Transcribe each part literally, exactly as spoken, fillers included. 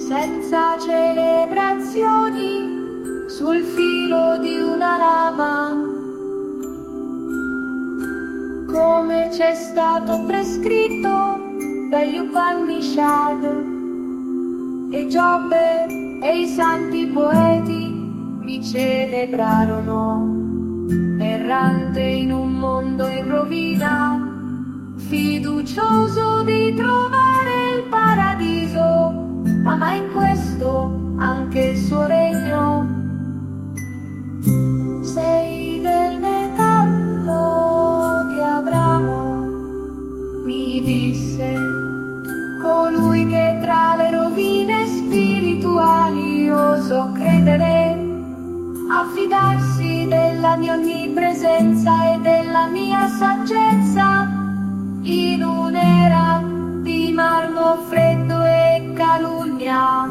senza celebrazioni, sul filo di una lama, come c'è stato prescritto dagli Upanishad. E Giobbe e i santi poeti mi celebrarono, errante in un mondo in rovina, fiducioso di trovare il paradiso, ma mai in questo anche il suo regno. Sei del metallo di Abramo, mi disse colui che tra le rovine spirituali osò credere, affidarsi della mia onnipresenza e della mia saggezza, in un'era di marmo freddo e calunnia.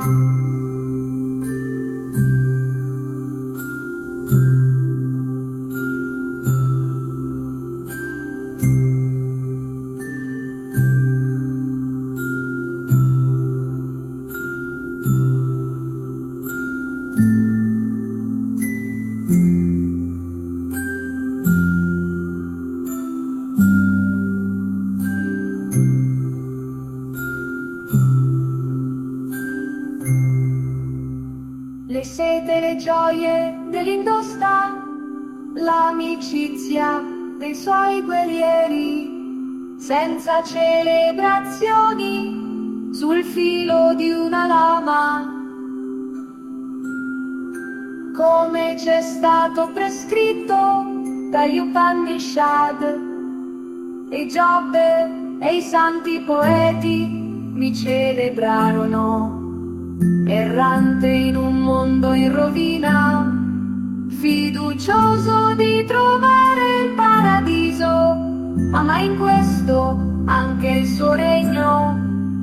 Le sete, le gioie dell'indosta, l'amicizia dei suoi guerrieri, senza celebrazioni, sul filo di una lama, come c'è stato prescritto dagli Upanishad. E Giobbe e i santi poeti mi celebrarono, errante in un mondo in rovina, fiducioso di trovare il paradiso, ma mai in questo anche il suo regno.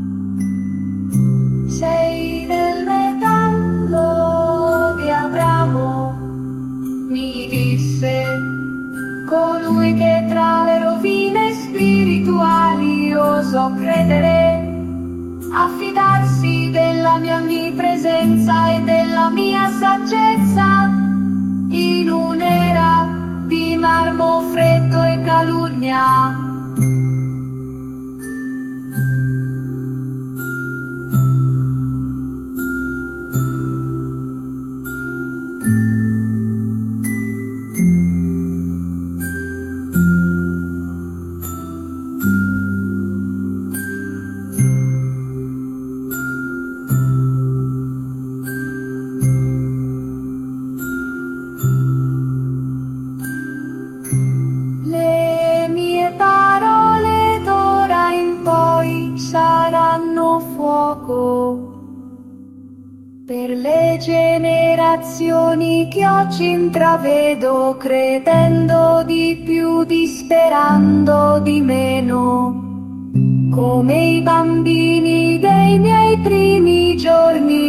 Sei del metallo di Abramo, mi disse colui che tra le rovine spirituali osò credere, affidarsi della mia onnipresenza e della mia saggezza, in un'era di marmo freddo e calunnia. Per le generazioni che oggi intravedo, credendo di più, disperando di meno, come i bambini dei miei primi giorni.